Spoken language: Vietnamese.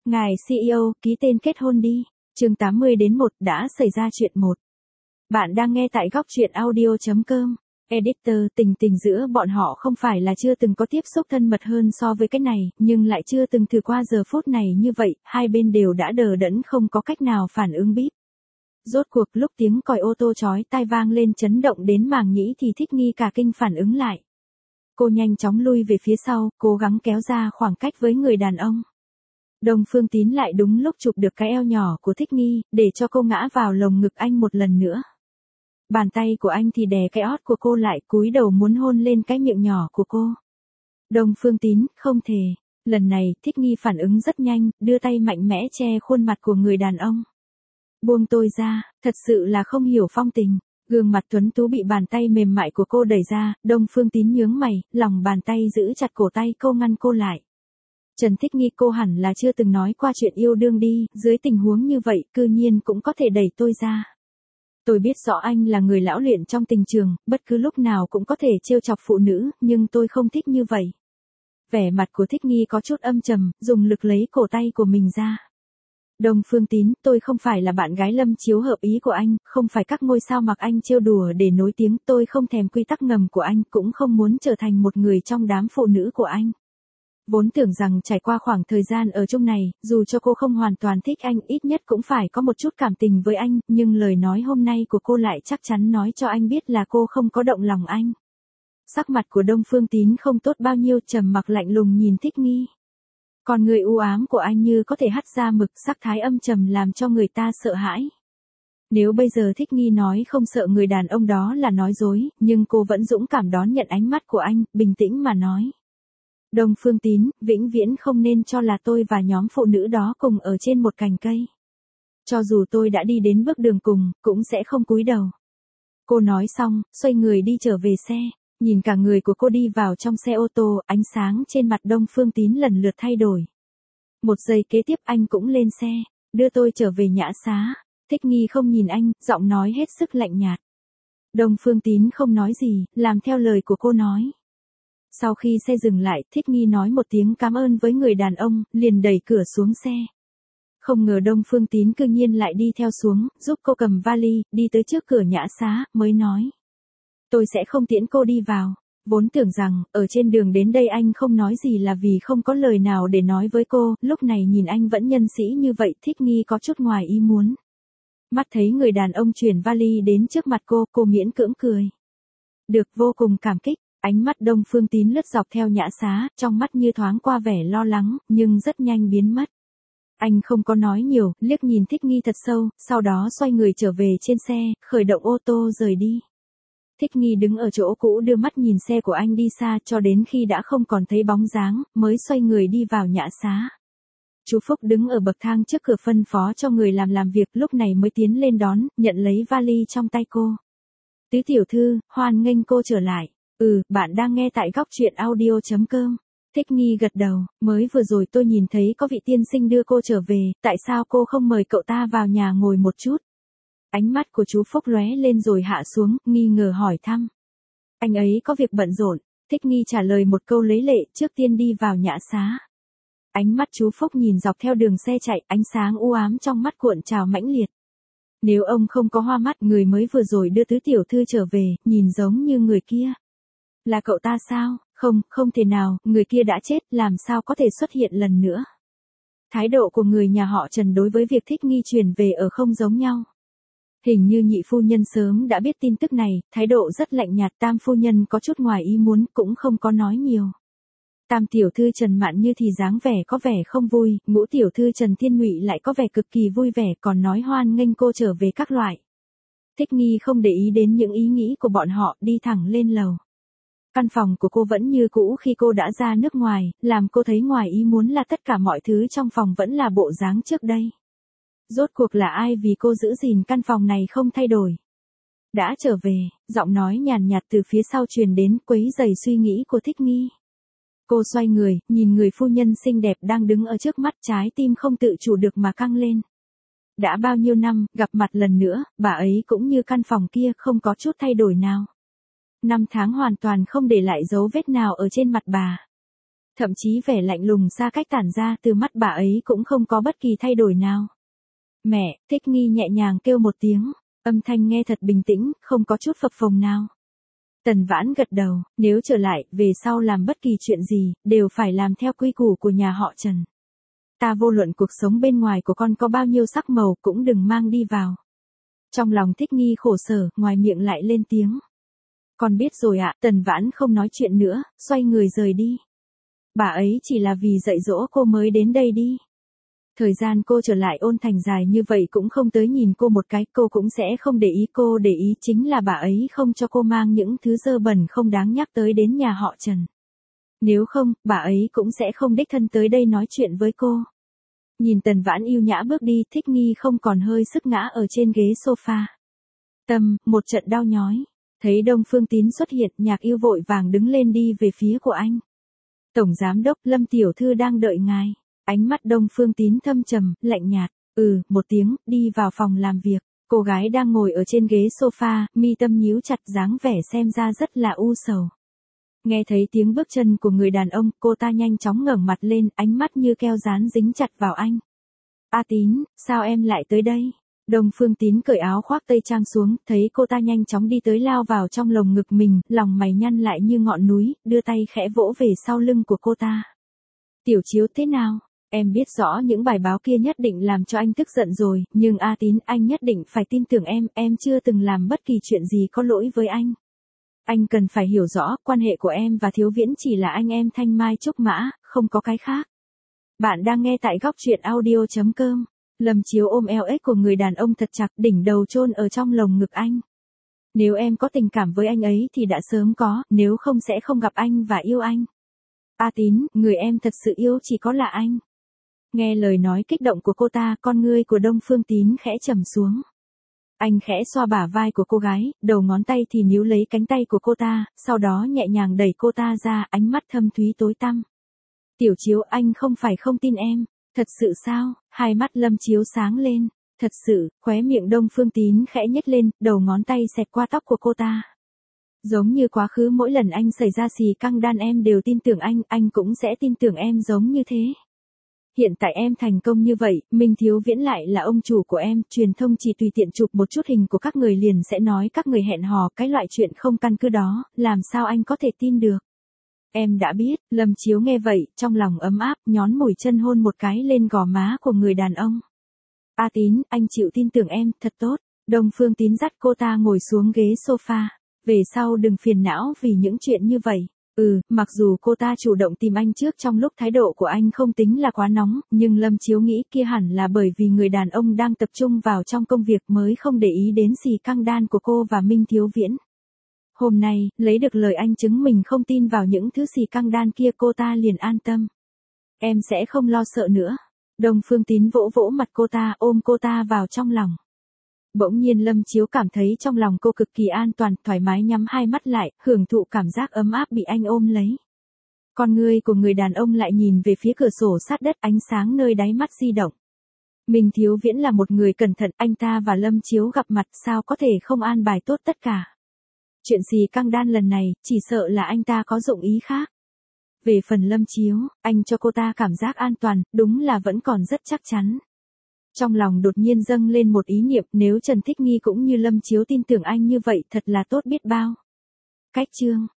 Ngài CEO, ký tên kết hôn đi. Chương 80-1 đã xảy ra chuyện 1. Bạn đang nghe tại góc truyện audio.com. Editor, tình giữa bọn họ không phải là chưa từng có tiếp xúc thân mật hơn so với cái này, nhưng lại chưa từng thử qua giờ phút này như vậy, hai bên đều đã đờ đẫn không có cách nào phản ứng bíp. Rốt cuộc lúc tiếng còi ô tô chói tai vang lên chấn động đến màng nhĩ thì Thích Nghi cả kinh phản ứng lại. Cô nhanh chóng lui về phía sau, cố gắng kéo ra khoảng cách với người đàn ông. Đông Phương Tín lại đúng lúc chụp được cái eo nhỏ của Thích Nghi, để cho cô ngã vào lồng ngực anh một lần nữa. Bàn tay của anh thì đè cái ót của cô lại, cúi đầu muốn hôn lên cái miệng nhỏ của cô. Đông Phương Tín, không thể. Lần này, Thích Nghi phản ứng rất nhanh, đưa tay mạnh mẽ che khuôn mặt của người đàn ông. Buông tôi ra, thật sự là không hiểu phong tình. Gương mặt tuấn tú bị bàn tay mềm mại của cô đẩy ra, Đông Phương Tín nhướng mày, lòng bàn tay giữ chặt cổ tay cô ngăn cô lại. Trần Thích Nghi, cô hẳn là chưa từng nói qua chuyện yêu đương đi, dưới tình huống như vậy, cư nhiên cũng có thể đẩy tôi ra. Tôi biết rõ anh là người lão luyện trong tình trường, bất cứ lúc nào cũng có thể trêu chọc phụ nữ, nhưng tôi không thích như vậy. Vẻ mặt của Thích Nghi có chút âm trầm, dùng lực lấy cổ tay của mình ra. Đông Phương Tín, tôi không phải là bạn gái Lâm Chiếu hợp ý của anh, không phải các ngôi sao mặc anh trêu đùa để nổi tiếng, tôi không thèm quy tắc ngầm của anh, cũng không muốn trở thành một người trong đám phụ nữ của anh. Vốn tưởng rằng trải qua khoảng thời gian ở chung này, dù cho cô không hoàn toàn thích anh, ít nhất cũng phải có một chút cảm tình với anh, nhưng lời nói hôm nay của cô lại chắc chắn nói cho anh biết là cô không có động lòng anh. Sắc mặt của Đông Phương Tín không tốt bao nhiêu, trầm mặc lạnh lùng nhìn Thích Nghi. Còn người u ám của anh như có thể hắt ra mực, sắc thái âm trầm làm cho người ta sợ hãi. Nếu bây giờ Thích Nghi nói không sợ người đàn ông đó là nói dối, nhưng cô vẫn dũng cảm đón nhận ánh mắt của anh, bình tĩnh mà nói. Đông Phương Tín, vĩnh viễn không nên cho là tôi và nhóm phụ nữ đó cùng ở trên một cành cây. Cho dù tôi đã đi đến bước đường cùng, cũng sẽ không cúi đầu. Cô nói xong, xoay người đi trở về xe, nhìn cả người của cô đi vào trong xe ô tô, ánh sáng trên mặt Đông Phương Tín lần lượt thay đổi. Một giây kế tiếp anh cũng lên xe, đưa tôi trở về Nhã Xá. Thích Nghi không nhìn anh, giọng nói hết sức lạnh nhạt. Đông Phương Tín không nói gì, làm theo lời của cô nói. Sau khi xe dừng lại, Thích Nghi nói một tiếng cảm ơn với người đàn ông, liền đẩy cửa xuống xe. Không ngờ Đông Phương Tín cư nhiên lại đi theo xuống, giúp cô cầm vali, đi tới trước cửa Nhã Xá, mới nói. Tôi sẽ không tiễn cô đi vào. Vốn tưởng rằng, ở trên đường đến đây anh không nói gì là vì không có lời nào để nói với cô, lúc này nhìn anh vẫn nhân sĩ như vậy, Thích Nghi có chút ngoài ý muốn. Mắt thấy người đàn ông chuyển vali đến trước mặt cô miễn cưỡng cười. Được, vô cùng cảm kích. Ánh mắt Đông Phương Tín lướt dọc theo Nhã Xá, trong mắt như thoáng qua vẻ lo lắng, nhưng rất nhanh biến mất. Anh không có nói nhiều, liếc nhìn Thích Nghi thật sâu, sau đó xoay người trở về trên xe, khởi động ô tô rời đi. Thích Nghi đứng ở chỗ cũ đưa mắt nhìn xe của anh đi xa cho đến khi đã không còn thấy bóng dáng, mới xoay người đi vào Nhã Xá. Chú Phúc đứng ở bậc thang trước cửa phân phó cho người làm việc, lúc này mới tiến lên đón, nhận lấy vali trong tay cô. Tứ tiểu thư, hoan nghênh cô trở lại. Bạn đang nghe tại góc truyện audio.com. Thích Nghi gật đầu, mới vừa rồi tôi nhìn thấy có vị tiên sinh đưa cô trở về, tại sao cô không mời cậu ta vào nhà ngồi một chút? Ánh mắt của chú Phúc lóe lên rồi hạ xuống, nghi ngờ hỏi thăm. Anh ấy có việc bận rộn. Thích Nghi trả lời một câu lấy lệ, trước tiên đi vào Nhã Xá. Ánh mắt chú Phúc nhìn dọc theo đường xe chạy, ánh sáng u ám trong mắt cuộn trào mãnh liệt. Nếu ông không có hoa mắt, người mới vừa rồi đưa tứ tiểu thư trở về, nhìn giống như người kia. Là cậu ta sao? Không thể nào, người kia đã chết, làm sao có thể xuất hiện lần nữa? Thái độ của người nhà họ Trần đối với việc Thích Nghi truyền về ở không giống nhau. Hình như nhị phu nhân sớm đã biết tin tức này, thái độ rất lạnh nhạt, tam phu nhân có chút ngoài ý muốn, cũng không có nói nhiều. Tam tiểu thư Trần Mạn Như thì dáng vẻ có vẻ không vui, ngũ tiểu thư Trần Thiên Ngụy lại có vẻ cực kỳ vui vẻ, còn nói hoan nghênh cô trở về các loại. Thích Nghi không để ý đến những ý nghĩ của bọn họ, đi thẳng lên lầu. Căn phòng của cô vẫn như cũ khi cô đã ra nước ngoài, làm cô thấy ngoài ý muốn là tất cả mọi thứ trong phòng vẫn là bộ dáng trước đây. Rốt cuộc là ai vì cô giữ gìn căn phòng này không thay đổi? Đã trở về, giọng nói nhàn nhạt từ phía sau truyền đến, quấy rầy suy nghĩ của Thích Nghi. Cô xoay người, nhìn người phu nhân xinh đẹp đang đứng ở trước mắt, trái tim không tự chủ được mà căng lên. Đã bao nhiêu năm, gặp mặt lần nữa, bà ấy cũng như căn phòng kia, không có chút thay đổi nào. 5 tháng hoàn toàn không để lại dấu vết nào ở trên mặt bà. Thậm chí vẻ lạnh lùng xa cách tản ra từ mắt bà ấy cũng không có bất kỳ thay đổi nào. Mẹ, Thích Nghi nhẹ nhàng kêu một tiếng, âm thanh nghe thật bình tĩnh, không có chút phập phồng nào. Tần Vãn gật đầu, nếu trở lại, về sau làm bất kỳ chuyện gì, đều phải làm theo quy củ của nhà họ Trần. Ta vô luận cuộc sống bên ngoài của con có bao nhiêu sắc màu cũng đừng mang đi vào. Trong lòng Thích Nghi khổ sở, ngoài miệng lại lên tiếng. Con biết rồi ạ, Tần Vãn không nói chuyện nữa, xoay người rời đi. Bà ấy chỉ là vì dạy dỗ cô mới đến đây đi. Thời gian cô trở lại Ôn Thành dài như vậy cũng không tới nhìn cô một cái, cô cũng sẽ không để ý, cô để ý chính là bà ấy không cho cô mang những thứ dơ bẩn không đáng nhắc tới đến nhà họ Trần. Nếu không, bà ấy cũng sẽ không đích thân tới đây nói chuyện với cô. Nhìn Tần Vãn yêu nhã bước đi, Thích Nghi không còn hơi sức ngã ở trên ghế sofa. Tâm, một trận đau nhói. Thấy Đông Phương Tín xuất hiện, Nhạc Yêu vội vàng đứng lên đi về phía của anh. Tổng Giám đốc, Lâm Tiểu Thư đang đợi ngài. Ánh mắt Đông Phương Tín thâm trầm, lạnh nhạt. Một tiếng, đi vào phòng làm việc. Cô gái đang ngồi ở trên ghế sofa, mi tâm nhíu chặt, dáng vẻ xem ra rất là u sầu. Nghe thấy tiếng bước chân của người đàn ông, cô ta nhanh chóng ngẩng mặt lên, ánh mắt như keo dán dính chặt vào anh. A Tín, sao em lại tới đây? Đông Phương Tín cởi áo khoác tây trang xuống, thấy cô ta nhanh chóng đi tới lao vào trong lồng ngực mình, lòng mày nhăn lại như ngọn núi, đưa tay khẽ vỗ về sau lưng của cô ta. Tiểu Chiếu thế nào? Em biết rõ những bài báo kia nhất định làm cho anh tức giận rồi, nhưng A Tín, anh nhất định phải tin tưởng em chưa từng làm bất kỳ chuyện gì có lỗi với anh. Anh cần phải hiểu rõ, quan hệ của em và Thiếu Viễn chỉ là anh em thanh mai trúc mã, không có cái khác. Bạn đang nghe tại góc truyện audio.com. Lâm Chiếu ôm eo ếch của người đàn ông thật chặt, đỉnh đầu chôn ở trong lồng ngực anh. Nếu em có tình cảm với anh ấy thì đã sớm có, nếu không sẽ không gặp anh và yêu anh. A Tín, người em thật sự yêu chỉ có là anh. Nghe lời nói kích động của cô ta, con ngươi của Đông Phương Tín khẽ trầm xuống. Anh khẽ xoa bả vai của cô gái, đầu ngón tay thì níu lấy cánh tay của cô ta, sau đó nhẹ nhàng đẩy cô ta ra, ánh mắt thâm thúy tối tăm. Tiểu Chiếu, anh không phải không tin em. Thật sự sao? Hai mắt Lâm Chiếu sáng lên. Thật sự, khóe miệng Đông Phương Tín khẽ nhếch lên, đầu ngón tay xẹt qua tóc của cô ta. Giống như quá khứ mỗi lần anh xảy ra xì căng đan em đều tin tưởng anh cũng sẽ tin tưởng em giống như thế. Hiện tại em thành công như vậy, Minh Thiếu Viễn lại là ông chủ của em, truyền thông chỉ tùy tiện chụp một chút hình của các người liền sẽ nói các người hẹn hò, cái loại chuyện không căn cứ đó, làm sao anh có thể tin được. Em đã biết, Lâm Chiếu nghe vậy, trong lòng ấm áp, nhón mũi chân hôn một cái lên gò má của người đàn ông. A Tín, anh chịu tin tưởng em, thật tốt. Đông Phương Tín dắt cô ta ngồi xuống ghế sofa. Về sau đừng phiền não vì những chuyện như vậy. Mặc dù cô ta chủ động tìm anh trước trong lúc thái độ của anh không tính là quá nóng, nhưng Lâm Chiếu nghĩ kia hẳn là bởi vì người đàn ông đang tập trung vào trong công việc mới không để ý đến xì căng đan của cô và Minh Thiếu Viễn. Hôm nay, lấy được lời anh chứng mình không tin vào những thứ xì căng đan kia, cô ta liền an tâm. Em sẽ không lo sợ nữa. Đông Phương Tín vỗ vỗ mặt cô ta, ôm cô ta vào trong lòng. Bỗng nhiên Lâm Chiếu cảm thấy trong lòng cô cực kỳ an toàn, thoải mái nhắm hai mắt lại, hưởng thụ cảm giác ấm áp bị anh ôm lấy. Con ngươi của người đàn ông lại nhìn về phía cửa sổ sát đất, ánh sáng nơi đáy mắt di động. Minh Thiếu Viễn là một người cẩn thận, anh ta và Lâm Chiếu gặp mặt sao có thể không an bài tốt tất cả. Chuyện xì căng đan lần này, chỉ sợ là anh ta có dụng ý khác. Về phần Lâm Chiếu, anh cho cô ta cảm giác an toàn, đúng là vẫn còn rất chắc chắn. Trong lòng đột nhiên dâng lên một ý niệm, nếu Trần Thích Nghi cũng như Lâm Chiếu tin tưởng anh như vậy thật là tốt biết bao. Cách chương